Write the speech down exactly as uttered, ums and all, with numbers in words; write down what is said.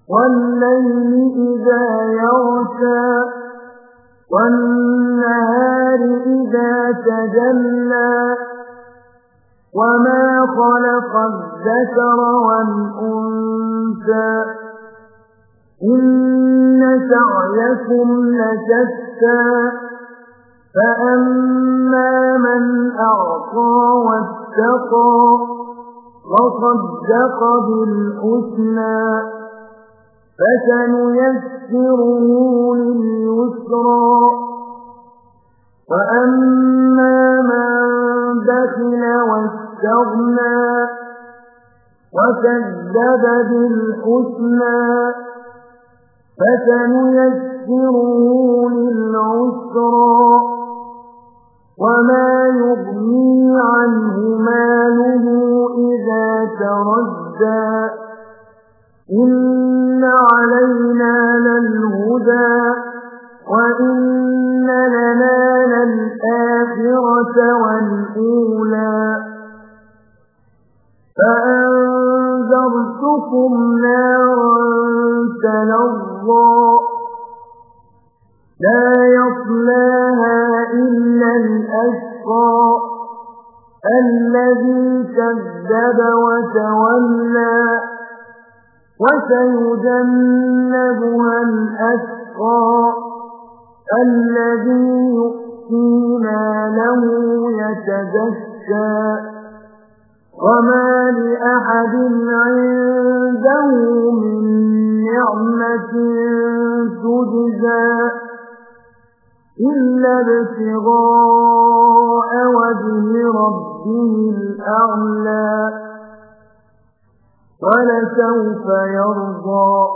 وَاللَّيْلِ إِذَا يَغْشَىٰ وَالنَّهَارِ إِذَا تَجَلَّىٰ وَمَا خَلَقَ الذَّكَرَ وَالْأُنثَىٰ إِنَّ سَعْيَكُمْ لَشَتَّىٰ فَأَمَّا مَنْ أَعْطَىٰ وَاتَّقَىٰ وَصَدَّقَ بِالْحُسْنَىٰ فَسَنُيَسِّرُهُ لِلْيُسْرَىٰ وَأَمَّا مَن بَخِلَ وَاسْتَغْنَىٰ وَكَذَّبَ بِالْحُسْنَىٰ فَسَنُيَسِّرُهُ لِلْعُسْرَىٰ وَمَا يُغْنِي عَنْهُ مَالُهُ إِذَا تَرَدَّىٰ إِنَّ عَلَيْنَا لَلْهُدَىٰ وَإِنَّ لَنَا لَلْآخِرَةَ وَالْأُولَىٰ فَأَنذَرْتُكُمْ نَارًا تَلَظَّىٰ لَا يَصْلَاهَا إِلَّا الْأَشْقَى الَّذِي كَذَّبَ وَتَوَلَّىٰ وَسَيُجَنَّبُهَا الْأَتْقَى الَّذِي يُؤْتِي مَالَهُ يَتَزَكَّىٰ وَمَا لِأَحَدٍ عِندَهُ مِن نِّعْمَةٍ تُجْزَىٰ إِلَّا ابْتِغَاءَ وَجْهِ رَبِّهِ الْأَعْلَىٰ وَلَسَوْفَ يَرْضَىٰ